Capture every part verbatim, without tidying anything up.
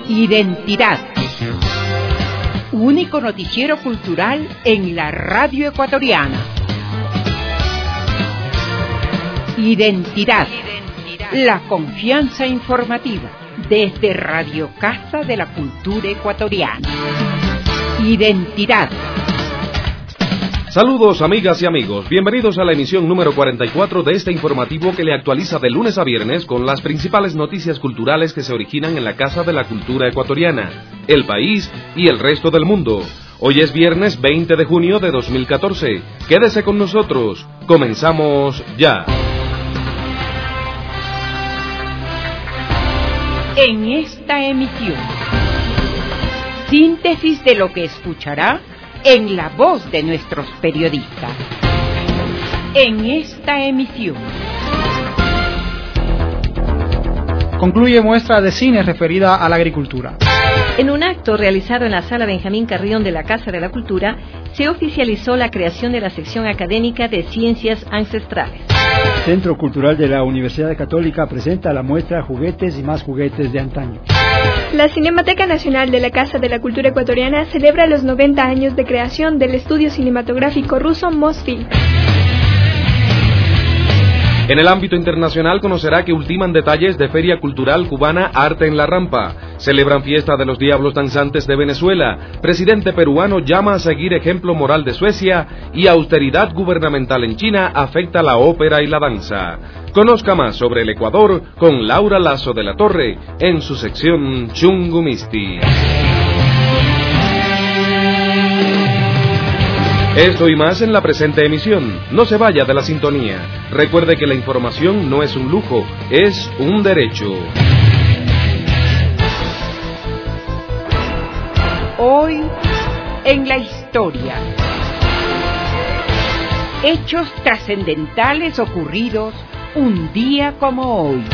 Identidad. Único noticiero cultural en la radio ecuatoriana. Identidad. La confianza informativa desde Radio Casa de la Cultura Ecuatoriana. Identidad. Saludos amigas y amigos, bienvenidos a la emisión número cuarenta y cuatro de este informativo que le actualiza de lunes a viernes con las principales noticias culturales que se originan en la Casa de la Cultura Ecuatoriana, el país y el resto del mundo. Hoy es viernes veinte de junio de dos mil catorce. Quédese con nosotros. Comenzamos ya. En esta emisión, síntesis de lo que escuchará en la voz de nuestros periodistas. En esta emisión. Concluye muestra de cine referida a la agricultura. En un acto realizado en la Sala Benjamín Carrión de la Casa de la Cultura, se oficializó la creación de la sección académica de Ciencias Ancestrales. Centro Cultural de la Universidad Católica presenta la muestra Juguetes y más juguetes de antaño. La Cinemateca Nacional de la Casa de la Cultura Ecuatoriana celebra los noventa años de creación del estudio cinematográfico ruso Mosfilm. En el ámbito internacional conocerá que ultiman detalles de Feria Cultural Cubana Arte en la Rampa. Celebran fiesta de los Diablos Danzantes de Venezuela. Presidente peruano llama a seguir ejemplo moral de Suecia y austeridad gubernamental en China afecta la ópera y la danza. Conozca más sobre el Ecuador con Laura Lazo de la Torre en su sección Chungumisti. Esto y más en la presente emisión. No se vaya de la sintonía. Recuerde que la información no es un lujo, es un derecho. Hoy en la historia. Hechos trascendentales ocurridos un día como hoy.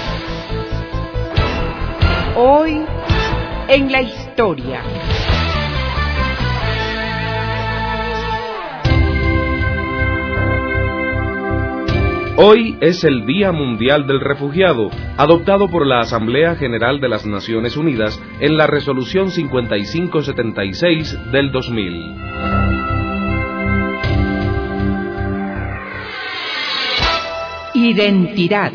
Hoy en la historia. Hoy es el Día Mundial del Refugiado, adoptado por la Asamblea General de las Naciones Unidas en la Resolución cincuenta y cinco setenta y seis del dos mil. Identidad.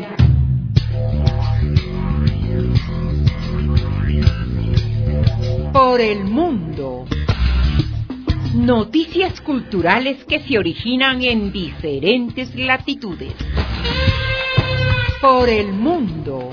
Por el mundo. Noticias culturales que se originan en diferentes latitudes. Por el mundo.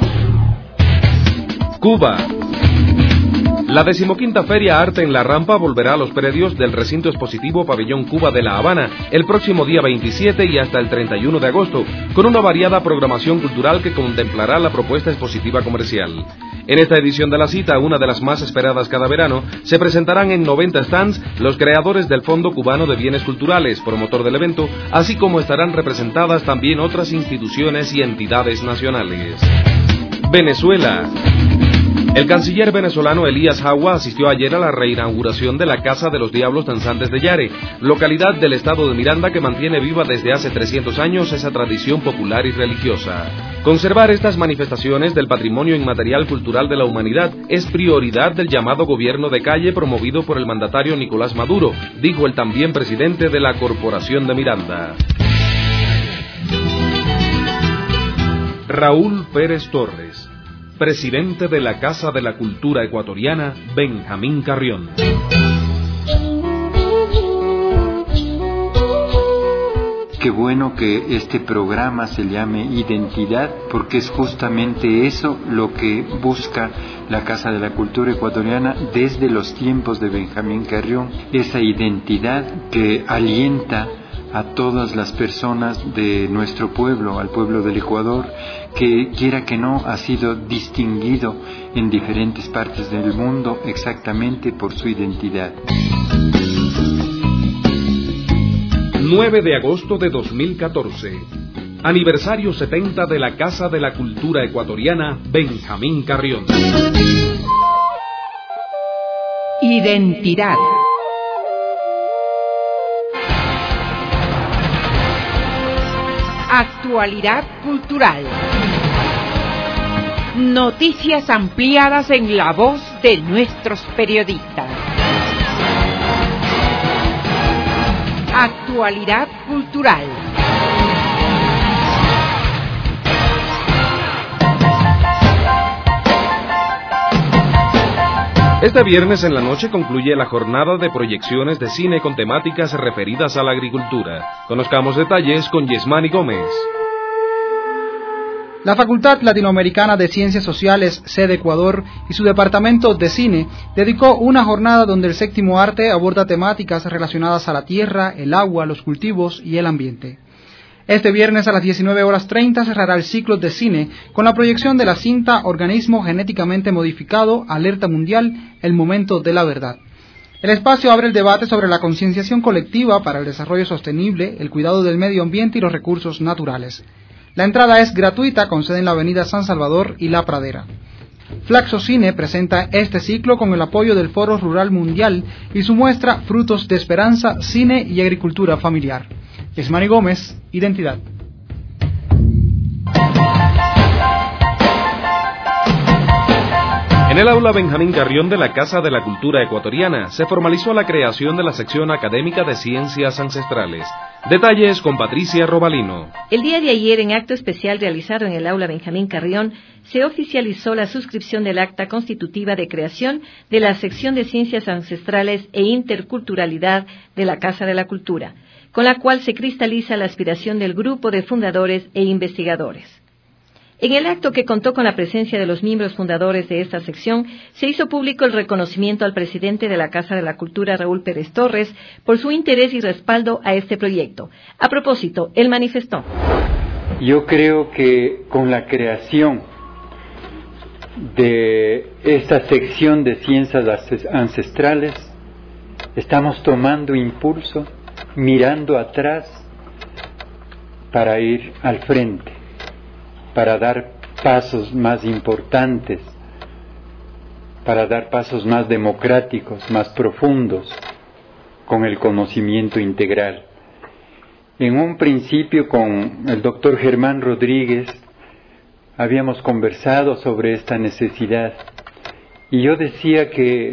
Cuba. La decimoquinta Feria Arte en la Rampa volverá a los predios del recinto expositivo Pabellón Cuba de La Habana el próximo día veintisiete y hasta el treinta y uno de agosto, con una variada programación cultural que contemplará la propuesta expositiva comercial. En esta edición de la cita, una de las más esperadas cada verano, se presentarán en noventa stands los creadores del Fondo Cubano de Bienes Culturales, promotor del evento, así como estarán representadas también otras instituciones y entidades nacionales. Venezuela. El canciller venezolano Elías Jagua asistió ayer a la reinauguración de la Casa de los Diablos Danzantes de Yare, localidad del estado de Miranda que mantiene viva desde hace trescientos años esa tradición popular y religiosa. Conservar estas manifestaciones del patrimonio inmaterial cultural de la humanidad es prioridad del llamado gobierno de calle promovido por el mandatario Nicolás Maduro, dijo el también presidente de la Corporación de Miranda. Raúl Pérez Torres, presidente de la Casa de la Cultura Ecuatoriana, Benjamín Carrión. Qué bueno que este programa se llame Identidad, porque es justamente eso lo que busca la Casa de la Cultura Ecuatoriana desde los tiempos de Benjamín Carrión, esa identidad que alienta a todas las personas de nuestro pueblo, al pueblo del Ecuador, que quiera que no ha sido distinguido en diferentes partes del mundo exactamente por su identidad. nueve de agosto de dos mil catorce. Aniversario setenta de la Casa de la Cultura Ecuatoriana, Benjamín Carrión. Identidad. Actualidad cultural. Noticias ampliadas en la voz de nuestros periodistas. Actualidad cultural. Este viernes en la noche concluye la jornada de proyecciones de cine con temáticas referidas a la agricultura. Conozcamos detalles con Yesmani Gómez. La Facultad Latinoamericana de Ciencias Sociales, sede Ecuador, y su departamento de cine dedicó una jornada donde el séptimo arte aborda temáticas relacionadas a la tierra, el agua, los cultivos y el ambiente. Este viernes a las diecinueve horas treinta cerrará el ciclo de cine con la proyección de la cinta Organismo Genéticamente Modificado, Alerta Mundial, el momento de la verdad. El espacio abre el debate sobre la concienciación colectiva para el desarrollo sostenible, el cuidado del medio ambiente y los recursos naturales. La entrada es gratuita, con sede en la avenida San Salvador y La Pradera. Flaxo Cine presenta este ciclo con el apoyo del Foro Rural Mundial y su muestra Frutos de Esperanza, Cine y Agricultura Familiar. Esmani Gómez, Identidad. En el aula Benjamín Carrión de la Casa de la Cultura Ecuatoriana se formalizó la creación de la sección académica de Ciencias Ancestrales. Detalles con Patricia Robalino. El día de ayer, en acto especial realizado en el aula Benjamín Carrión, se oficializó la suscripción del acta constitutiva de creación de la sección de Ciencias Ancestrales e Interculturalidad de la Casa de la Cultura, con la cual se cristaliza la aspiración del grupo de fundadores e investigadores. En el acto, que contó con la presencia de los miembros fundadores de esta sección, se hizo público el reconocimiento al presidente de la Casa de la Cultura, Raúl Pérez Torres, por su interés y respaldo a este proyecto. A propósito, él manifestó: Yo creo que con la creación de esta sección de ciencias ancestrales estamos tomando impulso, mirando atrás para ir al frente, para dar pasos más importantes, para dar pasos más democráticos, más profundos, con el conocimiento integral. En un principio, con el doctor Germán Rodríguez, habíamos conversado sobre esta necesidad, y yo decía que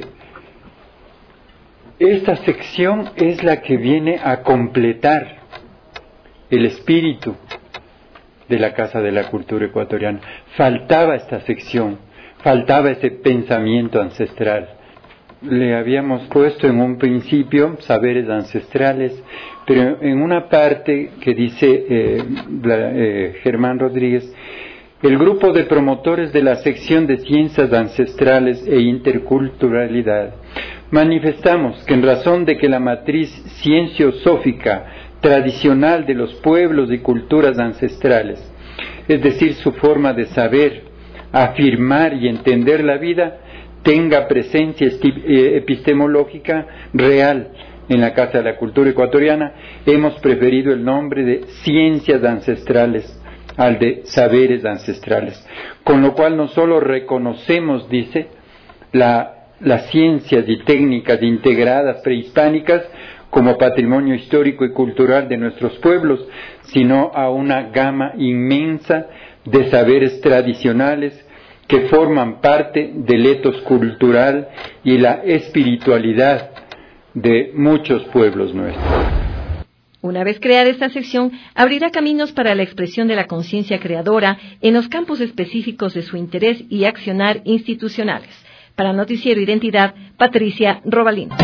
esta sección es la que viene a completar el espíritu de la Casa de la Cultura Ecuatoriana. Faltaba esta sección, faltaba ese pensamiento ancestral. Le habíamos puesto en un principio saberes ancestrales, pero en una parte que dice eh, la, eh, Germán Rodríguez, el grupo de promotores de la sección de Ciencias Ancestrales e Interculturalidad manifestamos que, en razón de que la matriz cienciosófica tradicional de los pueblos y culturas ancestrales, es decir, su forma de saber, afirmar y entender la vida, tenga presencia epistemológica real en la Casa de la Cultura Ecuatoriana, hemos preferido el nombre de Ciencias Ancestrales al de Saberes Ancestrales, con lo cual no solo reconocemos, dice, la, las ciencias y técnicas integradas prehispánicas como patrimonio histórico y cultural de nuestros pueblos, sino a una gama inmensa de saberes tradicionales que forman parte del etos cultural y la espiritualidad de muchos pueblos nuestros. Una vez creada esta sección, abrirá caminos para la expresión de la conciencia creadora en los campos específicos de su interés y accionar institucionales. Para Noticiero Identidad, Patricia Robalino.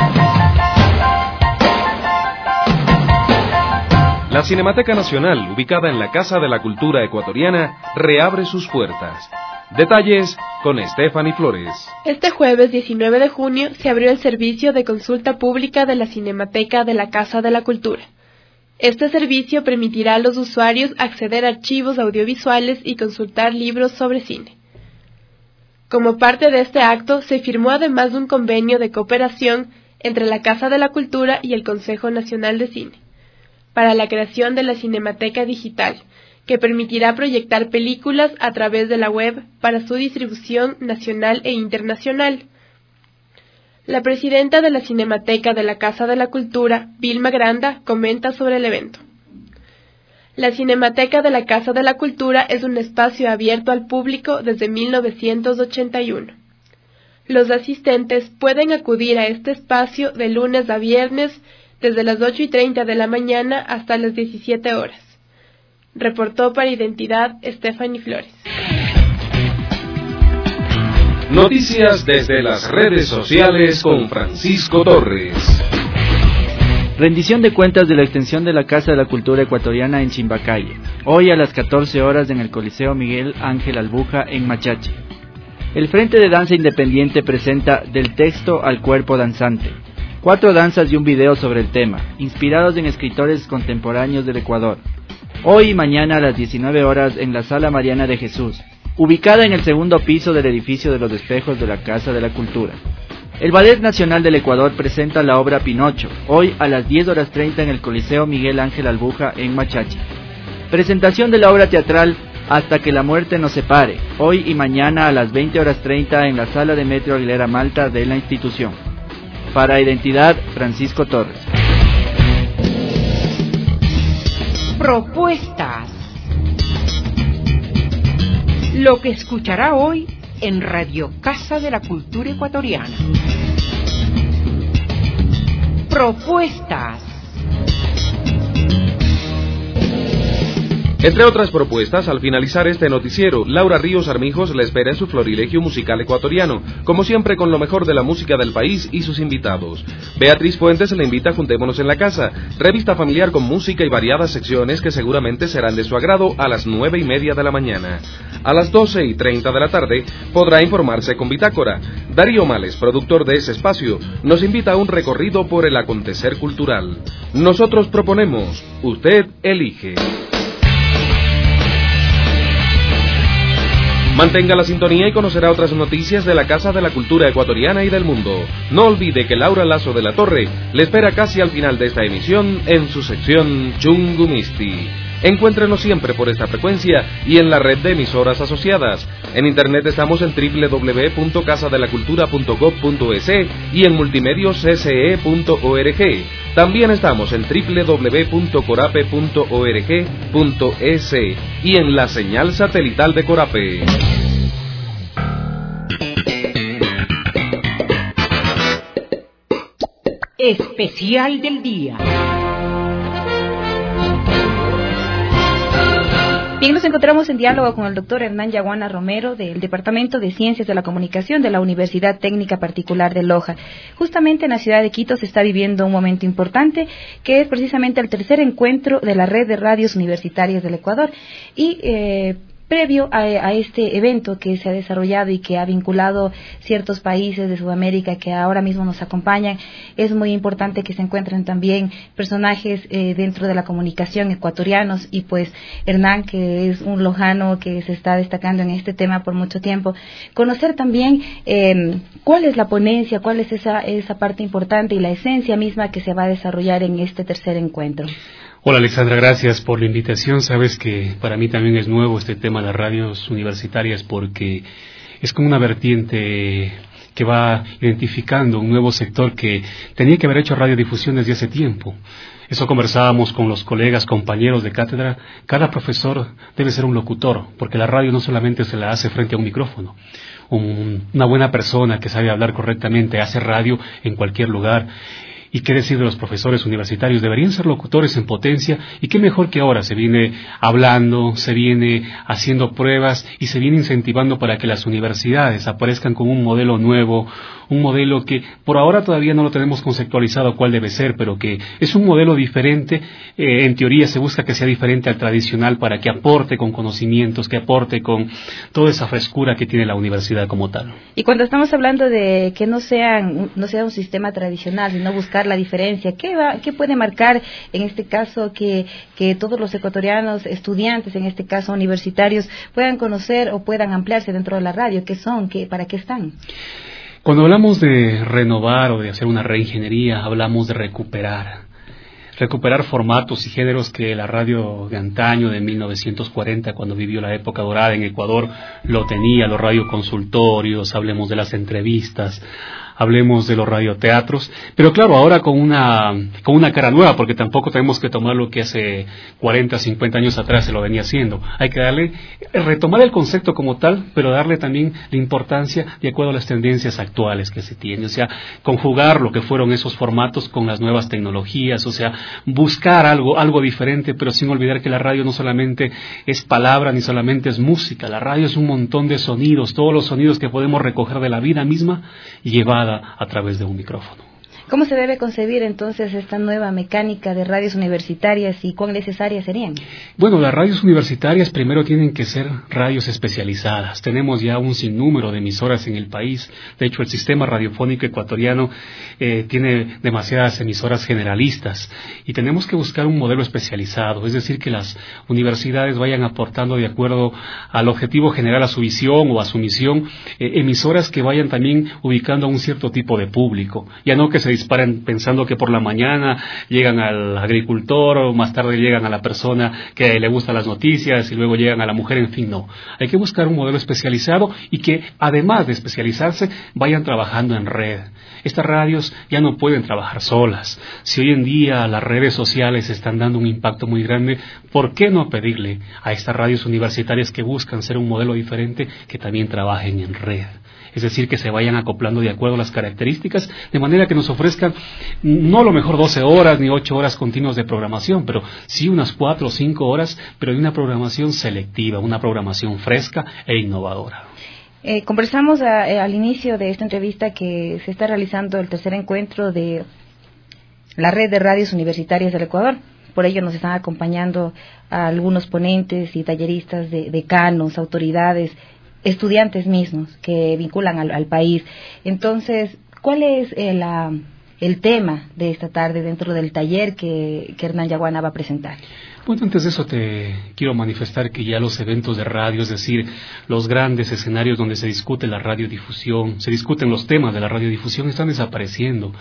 La Cinemateca Nacional, ubicada en la Casa de la Cultura Ecuatoriana, reabre sus puertas. Detalles con Stephanie Flores. Este jueves diecinueve de junio se abrió el servicio de consulta pública de la Cinemateca de la Casa de la Cultura. Este servicio permitirá a los usuarios acceder a archivos audiovisuales y consultar libros sobre cine. Como parte de este acto, se firmó además un convenio de cooperación entre la Casa de la Cultura y el Consejo Nacional de Cine, para la creación de la Cinemateca Digital, que permitirá proyectar películas a través de la web para su distribución nacional e internacional. La presidenta de la Cinemateca de la Casa de la Cultura, Vilma Granda, comenta sobre el evento. La Cinemateca de la Casa de la Cultura es un espacio abierto al público desde mil novecientos ochenta y uno. Los asistentes pueden acudir a este espacio de lunes a viernes desde las ocho y treinta de la mañana hasta las diecisiete horas. Reportó para Identidad Stephanie Flores. Noticias desde las redes sociales con Francisco Torres. Rendición de cuentas de la extensión de la Casa de la Cultura Ecuatoriana en Chimbacalle. Hoy a las catorce horas en el Coliseo Miguel Ángel Albuja en Machache. El Frente de Danza Independiente presenta Del texto al cuerpo danzante. Cuatro danzas y un video sobre el tema, inspirados en escritores contemporáneos del Ecuador. Hoy y mañana a las diecinueve horas en la Sala Mariana de Jesús, ubicada en el segundo piso del edificio de los espejos de la Casa de la Cultura. El Ballet Nacional del Ecuador presenta la obra Pinocho, hoy a las diez horas treinta en el Coliseo Miguel Ángel Albuja en Machache. Presentación de la obra teatral Hasta que la muerte nos separe, hoy y mañana a las veinte horas treinta en la Sala de Metro Aguilera Malta de la institución. Para Identidad, Francisco Torres. Propuestas. Lo que escuchará hoy en Radio Casa de la Cultura Ecuatoriana. Propuestas. Entre otras propuestas, al finalizar este noticiero, Laura Ríos Armijos le espera en su florilegio musical ecuatoriano, como siempre con lo mejor de la música del país y sus invitados. Beatriz Fuentes le invita a Juntémonos en la Casa, revista familiar con música y variadas secciones que seguramente serán de su agrado a las nueve y media de la mañana. A las doce y treinta de la tarde podrá informarse con Bitácora. Darío Males, productor de ese espacio, nos invita a un recorrido por el acontecer cultural. Nosotros proponemos, usted elige. Mantenga la sintonía y conocerá otras noticias de la Casa de la Cultura Ecuatoriana y del mundo. No olvide que Laura Lazo de la Torre le espera casi al final de esta emisión en su sección Chungumisti. Encuéntrenos siempre por esta frecuencia y en la red de emisoras asociadas. En internet estamos en doble u doble u doble u punto casa de la cultura punto gob punto es y en multimedios c c e punto org. También estamos en doble u doble u doble u punto corape punto org punto es y en la señal satelital de Corape. Especial del día. Bien, nos encontramos en diálogo con el doctor Hernán Yaguana Romero del Departamento de Ciencias de la Comunicación de la Universidad Técnica Particular de Loja. Justamente en la ciudad de Quito se está viviendo un momento importante, que es precisamente el tercer encuentro de la Red de Radios Universitarias del Ecuador. Y eh, previo a, a este evento que se ha desarrollado y que ha vinculado ciertos países de Sudamérica que ahora mismo nos acompañan, es muy importante que se encuentren también personajes eh, dentro de la comunicación ecuatorianos, y pues Hernán, que es un lojano que se está destacando en este tema por mucho tiempo, conocer también eh, cuál es la ponencia, cuál es esa, esa parte importante y la esencia misma que se va a desarrollar en este tercer encuentro. Hola Alexandra, gracias por la invitación. Sabes que para mí también es nuevo este tema de las radios universitarias, porque es como una vertiente que va identificando un nuevo sector que tenía que haber hecho radiodifusión desde hace tiempo. Eso conversábamos con los colegas, compañeros de cátedra. Cada profesor debe ser un locutor, porque la radio no solamente se la hace frente a un micrófono. Un, una buena persona que sabe hablar correctamente hace radio en cualquier lugar. Y qué decir de los profesores universitarios, deberían ser locutores en potencia, y qué mejor que ahora se viene hablando, se viene haciendo pruebas y se viene incentivando para que las universidades aparezcan con un modelo nuevo, un modelo que por ahora todavía no lo tenemos conceptualizado cuál debe ser, pero que es un modelo diferente. Eh, en teoría se busca que sea diferente al tradicional para que aporte con conocimientos, que aporte con toda esa frescura que tiene la universidad como tal. Y cuando estamos hablando de que no sean, no sea un sistema tradicional, sino buscar la diferencia, ¿qué va, qué puede marcar en este caso que, que todos los ecuatorianos, estudiantes en este caso universitarios, puedan conocer o puedan ampliarse dentro de la radio? ¿Qué son? ¿Qué, para qué están? Cuando hablamos de renovar o de hacer una reingeniería, hablamos de recuperar. Recuperar formatos y géneros que la radio de antaño, de mil novecientos cuarenta, cuando vivió la época dorada en Ecuador, lo tenía, los radioconsultorios, hablemos de las entrevistas, hablemos de los radioteatros, pero claro, ahora con una, con una cara nueva, porque tampoco tenemos que tomar lo que hace cuarenta, cincuenta años atrás se lo venía haciendo. Hay que darle, retomar el concepto como tal, pero darle también la importancia de acuerdo a las tendencias actuales que se tienen, o sea, conjugar lo que fueron esos formatos con las nuevas tecnologías, o sea, buscar algo, algo diferente, pero sin olvidar que la radio no solamente es palabra, ni solamente es música, la radio es un montón de sonidos, todos los sonidos que podemos recoger de la vida misma llevada a través de un micrófono. ¿Cómo se debe concebir entonces esta nueva mecánica de radios universitarias y cuán necesarias serían? Bueno, las radios universitarias primero tienen que ser radios especializadas. Tenemos ya un sinnúmero de emisoras en el país. De hecho, el sistema radiofónico ecuatoriano eh, tiene demasiadas emisoras generalistas y tenemos que buscar un modelo especializado, es decir, que las universidades vayan aportando de acuerdo al objetivo general, a su visión o a su misión, eh, emisoras que vayan también ubicando a un cierto tipo de público, ya no que se disparen pensando que por la mañana llegan al agricultor o más tarde llegan a la persona que le gustan las noticias y luego llegan a la mujer, en fin, no. Hay que buscar un modelo especializado y que además de especializarse vayan trabajando en red. Estas radios ya no pueden trabajar solas. Si hoy en día las redes sociales están dando un impacto muy grande, ¿por qué no pedirle a estas radios universitarias que buscan ser un modelo diferente que también trabajen en red? Es decir, que se vayan acoplando de acuerdo a las características, de manera que nos ofrezcan no a lo mejor doce horas ni ocho horas continuas de programación, pero sí unas cuatro o cinco horas, pero de una programación selectiva, una programación fresca e innovadora. Eh, conversamos a, eh, al inicio de esta entrevista que se está realizando el tercer encuentro de la Red de Radios Universitarias del Ecuador. Por ello nos están acompañando a algunos ponentes y talleristas, de decanos, autoridades, estudiantes mismos que vinculan al, al país. Entonces, ¿cuál es el, uh, el tema de esta tarde dentro del taller que, que Hernán Yaguana va a presentar? Bueno, antes de eso te quiero manifestar que ya los eventos de radio, es decir, los grandes escenarios donde se discute la radiodifusión, se discuten los temas de la radiodifusión, están desapareciendo.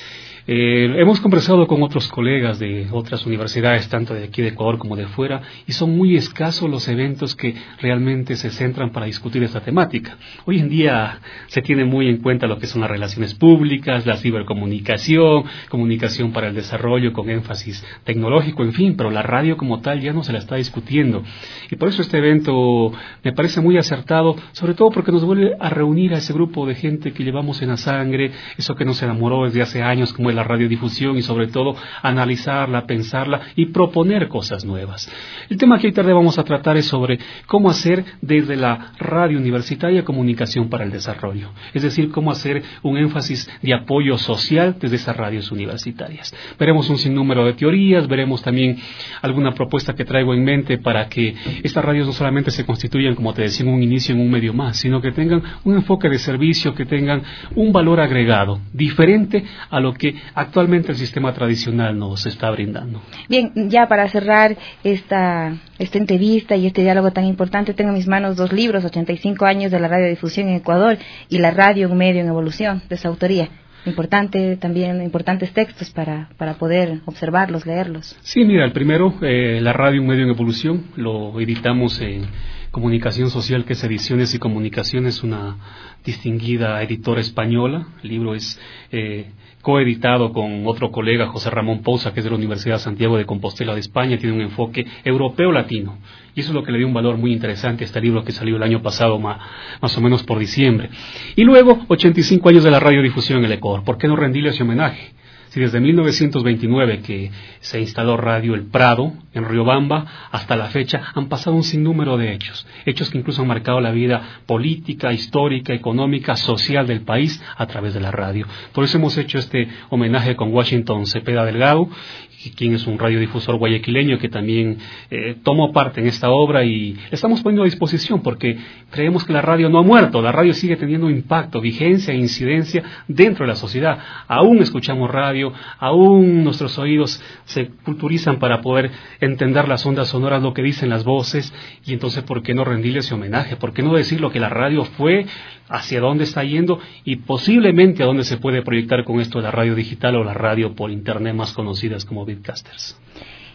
Eh, hemos conversado con otros colegas de otras universidades, tanto de aquí de Ecuador como de fuera, y son muy escasos los eventos que realmente se centran para discutir esta temática. Hoy en día se tiene muy en cuenta lo que son las relaciones públicas, la cibercomunicación, comunicación para el desarrollo con énfasis tecnológico, en fin, pero la radio como tal ya no se la está discutiendo. Y por eso este evento me parece muy acertado, sobre todo porque nos vuelve a reunir a ese grupo de gente que llevamos en la sangre, eso que nos enamoró desde hace años, como el la radiodifusión, y sobre todo analizarla, pensarla y proponer cosas nuevas. El tema que hoy tarde vamos a tratar es sobre cómo hacer desde la radio universitaria comunicación para el desarrollo, es decir, cómo hacer un énfasis de apoyo social desde esas radios universitarias. Veremos un sinnúmero de teorías, veremos también alguna propuesta que traigo en mente para que estas radios no solamente se constituyan, como te decía en un inicio, en un medio más, sino que tengan un enfoque de servicio, que tengan un valor agregado diferente a lo que actualmente el sistema tradicional nos está brindando. Bien, ya para cerrar esta, esta entrevista y este diálogo tan importante, tengo en mis manos dos libros, ochenta y cinco años de la radiodifusión en Ecuador y La radio, un medio en evolución, de su autoría. Importante también, importantes textos para, para poder observarlos, leerlos. Sí, mira, el primero, eh, La radio, un medio en evolución, lo editamos en Comunicación Social, que es Ediciones y Comunicaciones, una distinguida editora española. El libro es eh, coeditado con otro colega, José Ramón Pousa, que es de la Universidad de Santiago de Compostela de España, tiene un enfoque europeo-latino. Y eso es lo que le dio un valor muy interesante a este libro que salió el año pasado, más, más o menos por diciembre. Y luego, ochenta y cinco años de la radiodifusión en el Ecuador. ¿Por qué no rendirle ese homenaje? Si desde mil novecientos veintinueve que se instaló Radio El Prado en Riobamba hasta la fecha han pasado un sinnúmero de hechos, hechos que incluso han marcado la vida política, histórica, económica, social del país a través de la radio. Por eso hemos hecho este homenaje con Washington Cepeda Delgado, quien es un radiodifusor guayaquileño que también eh, tomó parte en esta obra, y le estamos poniendo a disposición porque creemos que la radio no ha muerto, la radio sigue teniendo impacto, vigencia e incidencia dentro de la sociedad. Aún escuchamos radio, aún nuestros oídos se culturizan para poder entender las ondas sonoras, lo que dicen las voces, y entonces ¿por qué no rendirle ese homenaje? ¿Por qué no decir lo que la radio fue, hacia dónde está yendo y posiblemente a dónde se puede proyectar con esto de la radio digital o la radio por internet, más conocidas como Bitcasters?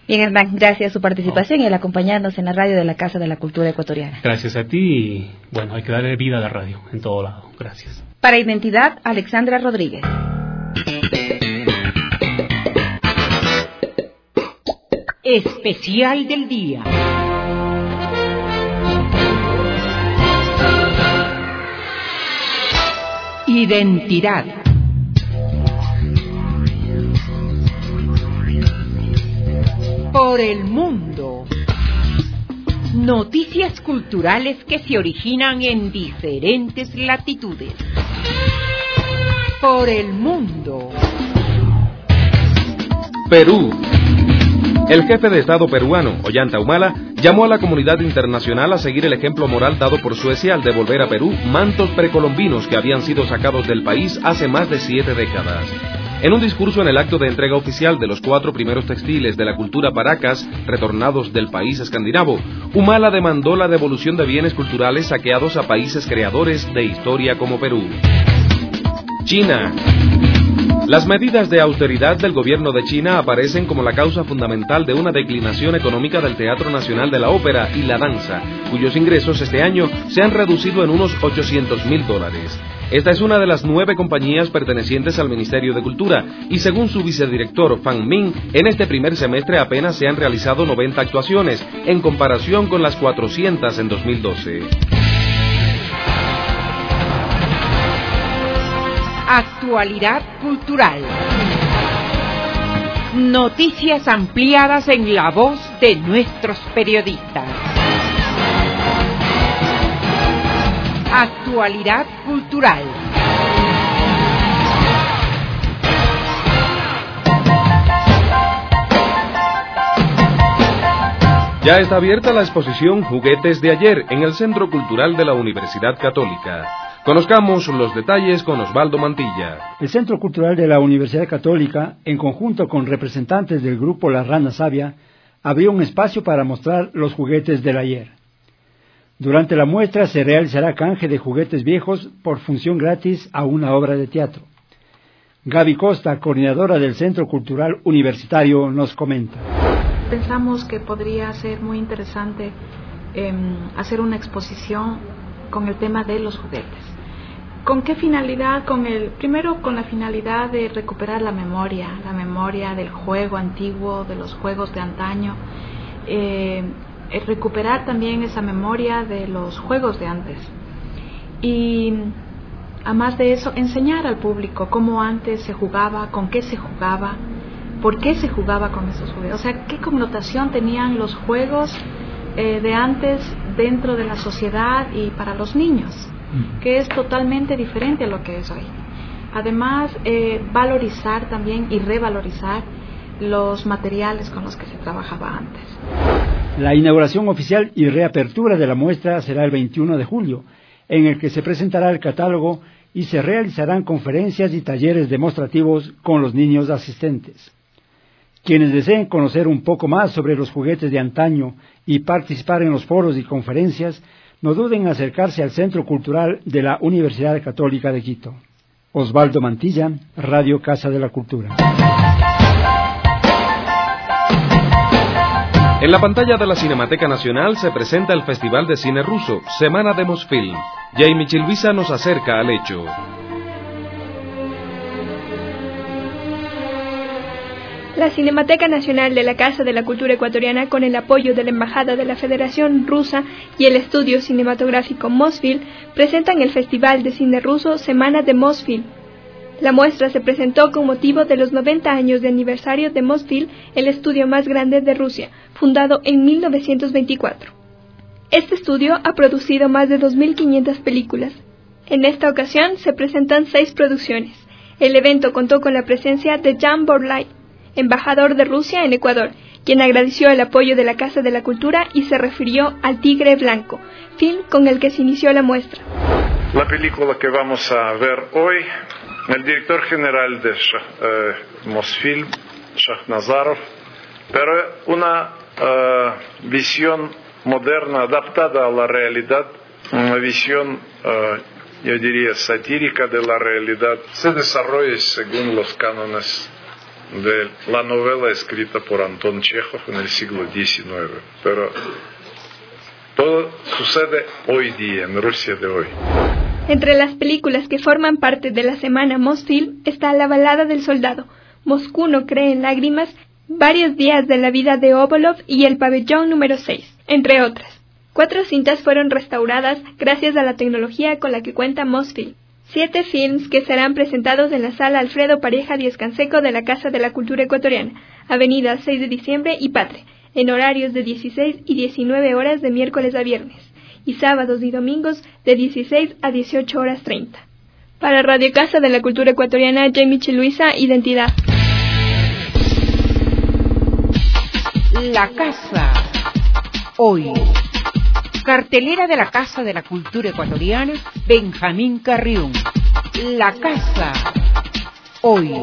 Bien, Hernán, gracias a su participación y al acompañarnos en la radio de la Casa de la Cultura Ecuatoriana. Gracias a ti y, bueno, hay que darle vida a la radio en todo lado. Gracias. Para Identidad, Alexandra Rodríguez. Especial del día. Identidad. Por el mundo. Noticias culturales que se originan en diferentes latitudes. Por el mundo. Perú. El jefe de Estado peruano, Ollanta Humala, llamó a la comunidad internacional a seguir el ejemplo moral dado por Suecia al devolver a Perú mantos precolombinos que habían sido sacados del país hace más de siete décadas. En un discurso en el acto de entrega oficial de los cuatro primeros textiles de la cultura Paracas, retornados del país escandinavo, Humala demandó la devolución de bienes culturales saqueados a países creadores de historia como Perú. China. Las medidas de austeridad del gobierno de China aparecen como la causa fundamental de una declinación económica del Teatro Nacional de la Ópera y la Danza, cuyos ingresos este año se han reducido en unos ochocientos mil dólares. Esta es una de las nueve compañías pertenecientes al Ministerio de Cultura y según su vicedirector Fan Min, en este primer semestre apenas se han realizado noventa actuaciones, en comparación con las cuatrocientas en dos mil doce. Actualidad cultural. Noticias ampliadas en la voz de nuestros periodistas. Actualidad cultural. Ya está abierta la exposición Juguetes de Ayer en el Centro Cultural de la Universidad Católica. Conozcamos los detalles con Osvaldo Mantilla. El Centro Cultural de la Universidad Católica, en conjunto con representantes del grupo La Rana Sabia, abrió un espacio para mostrar los juguetes del ayer. Durante la muestra se realizará canje de juguetes viejos por función gratis a una obra de teatro. Gaby Costa, coordinadora del Centro Cultural Universitario, nos comenta. Pensamos que podría ser muy interesante eh, hacer una exposición con el tema de los juguetes. ¿Con qué finalidad? Con el, primero con la finalidad de recuperar la memoria, la memoria del juego antiguo, de los juegos de antaño, eh, recuperar también esa memoria de los juegos de antes. Y además de eso, enseñar al público cómo antes se jugaba, con qué se jugaba, por qué se jugaba con esos juegos, o sea, qué connotación tenían los juegos eh, de antes dentro de la sociedad y para los niños, que es totalmente diferente a lo que es hoy. Además, eh, valorizar también y revalorizar los materiales con los que se trabajaba antes. La inauguración oficial y reapertura de la muestra será el veintiuno de julio, en el que se presentará el catálogo y se realizarán conferencias y talleres demostrativos con los niños asistentes. Quienes deseen conocer un poco más sobre los juguetes de antaño y participar en los foros y conferencias, no duden en acercarse al Centro Cultural de la Universidad Católica de Quito. Osvaldo Mantilla, Radio Casa de la Cultura. En la pantalla de la Cinemateca Nacional se presenta el Festival de Cine Ruso, Semana de Mosfilm. Jaime Chilvisa nos acerca al hecho. La Cinemateca Nacional de la Casa de la Cultura Ecuatoriana, con el apoyo de la Embajada de la Federación Rusa y el estudio cinematográfico Mosfilm, presentan el Festival de Cine Ruso Semana de Mosfilm. La muestra se presentó con motivo de los noventa años de aniversario de Mosfilm, el estudio más grande de Rusia, fundado en mil novecientos veinticuatro. Este estudio ha producido más de dos mil quinientas películas. En esta ocasión se presentan seis producciones. El evento contó con la presencia de Jan Borlai, embajador de Rusia en Ecuador, quien agradeció el apoyo de la Casa de la Cultura y se refirió al Tigre Blanco, film con el que se inició la muestra. La película que vamos a ver hoy, el director general de eh, Mosfilm, Shahnazarov, pero una uh, visión moderna, adaptada a la realidad, una visión, uh, yo diría, satírica de la realidad, se desarrolla según los cánones de la novela escrita por Anton Chekhov en el siglo diecinueve. Pero todo sucede hoy día, en Rusia de hoy. Entre las películas que forman parte de la semana Mosfilm está La balada del soldado, Moscú no cree en lágrimas, Varios días de la vida de Obolov y El pabellón número seis, entre otras. Cuatro cintas fueron restauradas gracias a la tecnología con la que cuenta Mosfilm. Siete films que serán presentados en la sala Alfredo Pareja Díez Canseco de la Casa de la Cultura Ecuatoriana, Avenida seis de diciembre y Patre, en horarios de dieciséis y diecinueve horas de miércoles a viernes, y sábados y domingos de dieciséis a dieciocho horas treinta. Para Radio Casa de la Cultura Ecuatoriana, Jamie Luisa, Identidad. La Casa, hoy. Cartelera de la Casa de la Cultura Ecuatoriana, Benjamín Carrión. La Casa, hoy.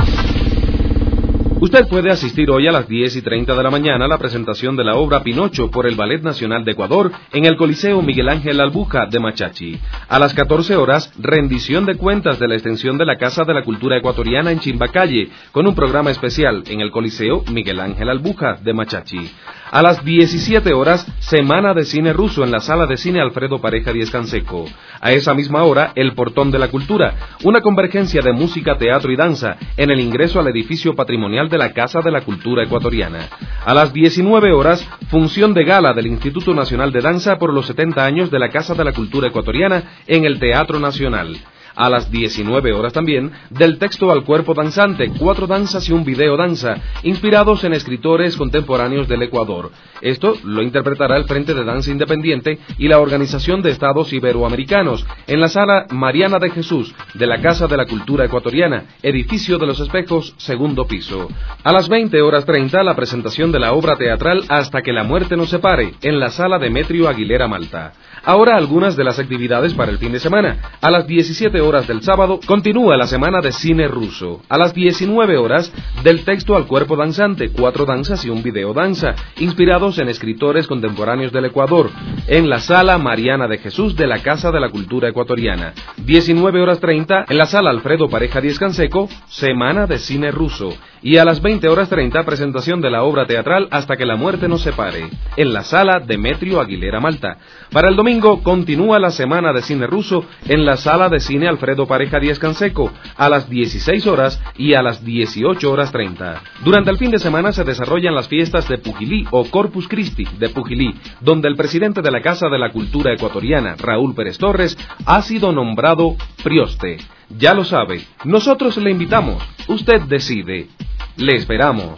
Usted puede asistir hoy a las diez y treinta de la mañana a la presentación de la obra Pinocho por el Ballet Nacional de Ecuador en el Coliseo Miguel Ángel Albuja de Machachi. A las catorce horas, rendición de cuentas de la extensión de la Casa de la Cultura Ecuatoriana en Chimbacalle, con un programa especial en el Coliseo Miguel Ángel Albuja de Machachi. A las diecisiete horas, Semana de Cine Ruso en la Sala de Cine Alfredo Pareja Díez Canseco. A esa misma hora, El Portón de la Cultura, una convergencia de música, teatro y danza en el ingreso al edificio patrimonial de la Casa de la Cultura Ecuatoriana. A las diecinueve horas, función de gala del Instituto Nacional de Danza por los setenta años de la Casa de la Cultura Ecuatoriana en el Teatro Nacional. A las diecinueve horas también, Del texto al cuerpo danzante, cuatro danzas y un video danza, inspirados en escritores contemporáneos del Ecuador. Esto lo interpretará el Frente de Danza Independiente y la Organización de Estados Iberoamericanos, en la Sala Mariana de Jesús, de la Casa de la Cultura Ecuatoriana, Edificio de los Espejos, segundo piso. A las veinte horas treinta, la presentación de la obra teatral Hasta que la muerte nos separe, en la Sala Demetrio Aguilera Malta. Ahora algunas de las actividades para el fin de semana. A las diecisiete horas del sábado continúa la Semana de Cine Ruso. A las diecinueve horas, Del texto al cuerpo danzante, cuatro danzas y un video danza, inspirados en escritores contemporáneos del Ecuador, en la Sala Mariana de Jesús de la Casa de la Cultura Ecuatoriana. diecinueve horas treinta, en la Sala Alfredo Pareja Díez Canseco, Semana de Cine Ruso. Y a las veinte horas treinta, presentación de la obra teatral Hasta que la muerte nos separe, en la Sala Demetrio Aguilera Malta. Para el domingo continúa la Semana de Cine Ruso en la Sala de Cine Alfredo Pareja Díez Canseco, a las dieciséis horas y a las dieciocho horas treinta. Durante el fin de semana se desarrollan las fiestas de Pujilí o Corpus Christi de Pujilí, donde el presidente de la Casa de la Cultura Ecuatoriana, Raúl Pérez Torres, ha sido nombrado prioste. Ya lo sabe, nosotros le invitamos, usted decide. Le esperamos.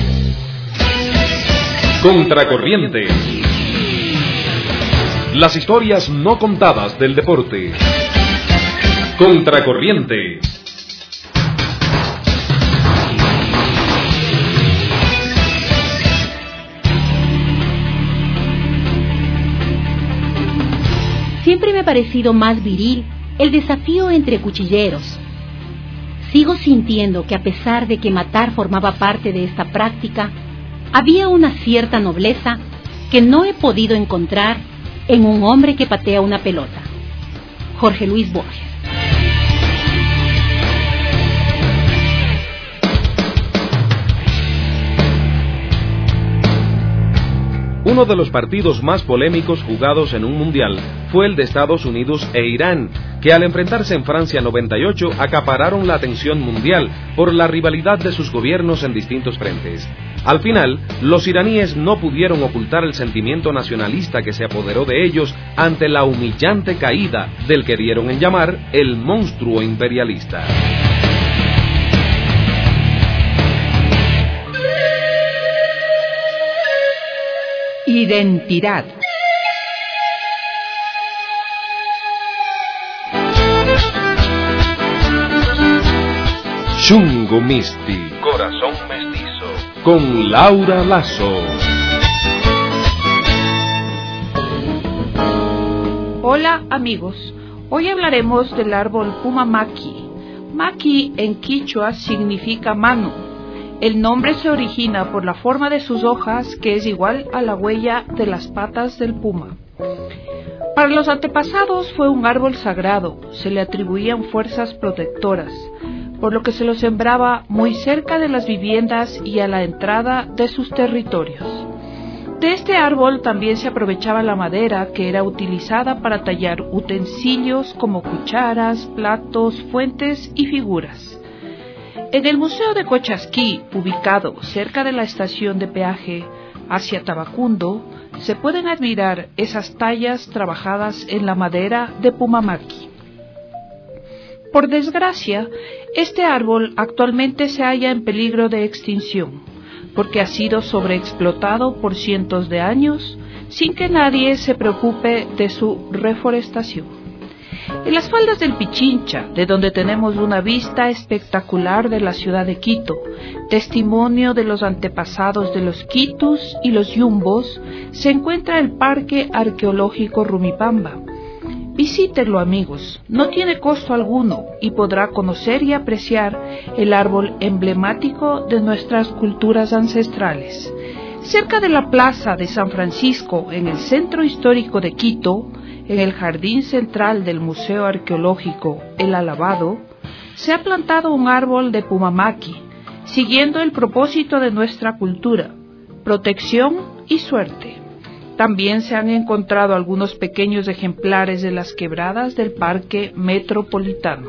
Contracorriente. Las historias no contadas del deporte. Contracorriente. Siempre me ha parecido más viril el desafío entre cuchilleros. Sigo sintiendo que a pesar de que matar formaba parte de esta práctica, había una cierta nobleza que no he podido encontrar en un hombre que patea una pelota. Jorge Luis Borges. Uno de los partidos más polémicos jugados en un mundial fue el de Estados Unidos e Irán, que al enfrentarse en Francia noventa y ocho acapararon la atención mundial por la rivalidad de sus gobiernos en distintos frentes. Al final, los iraníes no pudieron ocultar el sentimiento nacionalista que se apoderó de ellos ante la humillante caída del que dieron en llamar el monstruo imperialista. Identidad. Chungo Misti. Corazón mestizo. Con Laura Lazo. Hola amigos, hoy hablaremos del árbol Puma Maqui. Maqui en quichua significa mano. El nombre se origina por la forma de sus hojas, que es igual a la huella de las patas del puma. Para los antepasados fue un árbol sagrado, se le atribuían fuerzas protectoras. por lo que se lo sembraba muy cerca de las viviendas y a la entrada de sus territorios. De este árbol también se aprovechaba la madera que era utilizada para tallar utensilios como cucharas, platos, fuentes y figuras. En el Museo de Cochasquí, ubicado cerca de la estación de peaje hacia Tabacundo, se pueden admirar esas tallas trabajadas en la madera de Pumamaqui. Por desgracia, este árbol actualmente se halla en peligro de extinción, porque ha sido sobreexplotado por cientos de años sin que nadie se preocupe de su reforestación. En las faldas del Pichincha, de donde tenemos una vista espectacular de la ciudad de Quito, testimonio de los antepasados de los quitus y los yumbos, se encuentra el Parque Arqueológico Rumipamba. Visítenlo, amigos, no tiene costo alguno y podrá conocer y apreciar el árbol emblemático de nuestras culturas ancestrales. Cerca de la Plaza de San Francisco, en el centro histórico de Quito, en el jardín central del Museo Arqueológico El Alabado, se ha plantado un árbol de Pumamaqui, siguiendo el propósito de nuestra cultura, protección y suerte. También se han encontrado algunos pequeños ejemplares de las quebradas del Parque Metropolitano.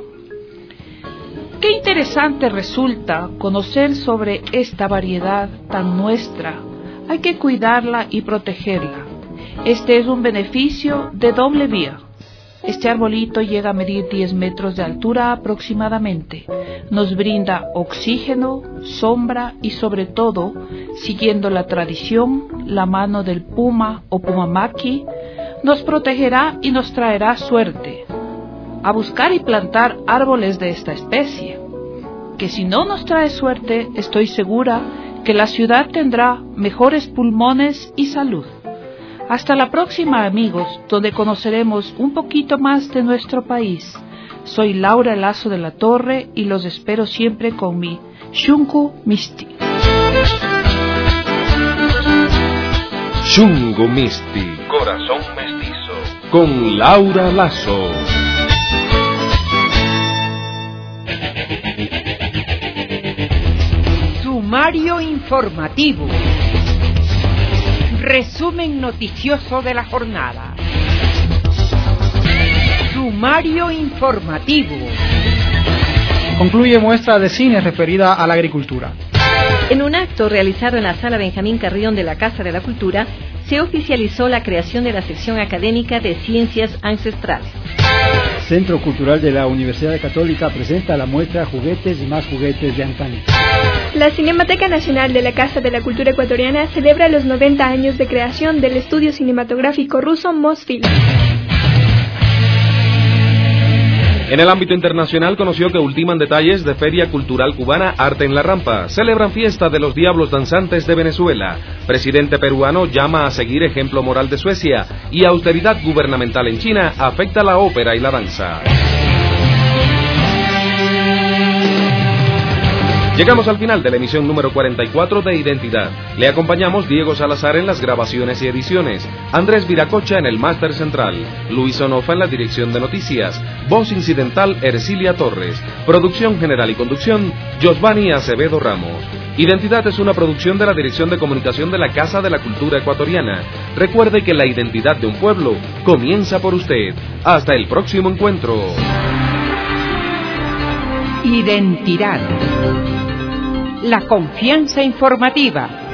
Qué interesante resulta conocer sobre esta variedad tan nuestra. Hay que cuidarla y protegerla. Este es un beneficio de doble vía. Este arbolito llega a medir diez metros de altura aproximadamente. Nos brinda oxígeno, sombra y sobre todo, siguiendo la tradición, la mano del puma o pumamaqui, nos protegerá y nos traerá suerte. A buscar y plantar árboles de esta especie, que si no nos trae suerte, estoy segura que la ciudad tendrá mejores pulmones y salud. Hasta la próxima, amigos, donde conoceremos un poquito más de nuestro país. Soy Laura Lazo de la Torre y los espero siempre con mi Shunku Misti. Shunku Misti, Corazón Mestizo, con Laura Lazo. Sumario informativo. Resumen noticioso de la jornada. Sumario informativo. Concluye muestra de cine referida a la agricultura. En un acto realizado en la Sala Benjamín Carrión de la Casa de la Cultura, se oficializó la creación de la sección académica de Ciencias Ancestrales. Centro Cultural de la Universidad Católica presenta la muestra Juguetes y más juguetes de antaño. La Cinemateca Nacional de la Casa de la Cultura Ecuatoriana celebra los noventa años de creación del estudio cinematográfico ruso Mosfilm. En el ámbito internacional conoció que ultiman detalles de Feria Cultural Cubana Arte en la Rampa. Celebran fiesta de los Diablos Danzantes de Venezuela. Presidente peruano llama a seguir ejemplo moral de Suecia. Y austeridad gubernamental en China afecta la ópera y la danza. Llegamos al final de la emisión número cuarenta y cuatro de Identidad. Le acompañamos Diego Salazar en las grabaciones y ediciones, Andrés Viracocha en el máster central, Luis Onofa en la dirección de noticias, voz incidental Ercilia Torres, producción general y conducción Josvani Acevedo Ramos. Identidad es una producción de la Dirección de Comunicación de la Casa de la Cultura Ecuatoriana. Recuerde que la identidad de un pueblo comienza por usted. Hasta el próximo encuentro. Identidad. La confianza informativa.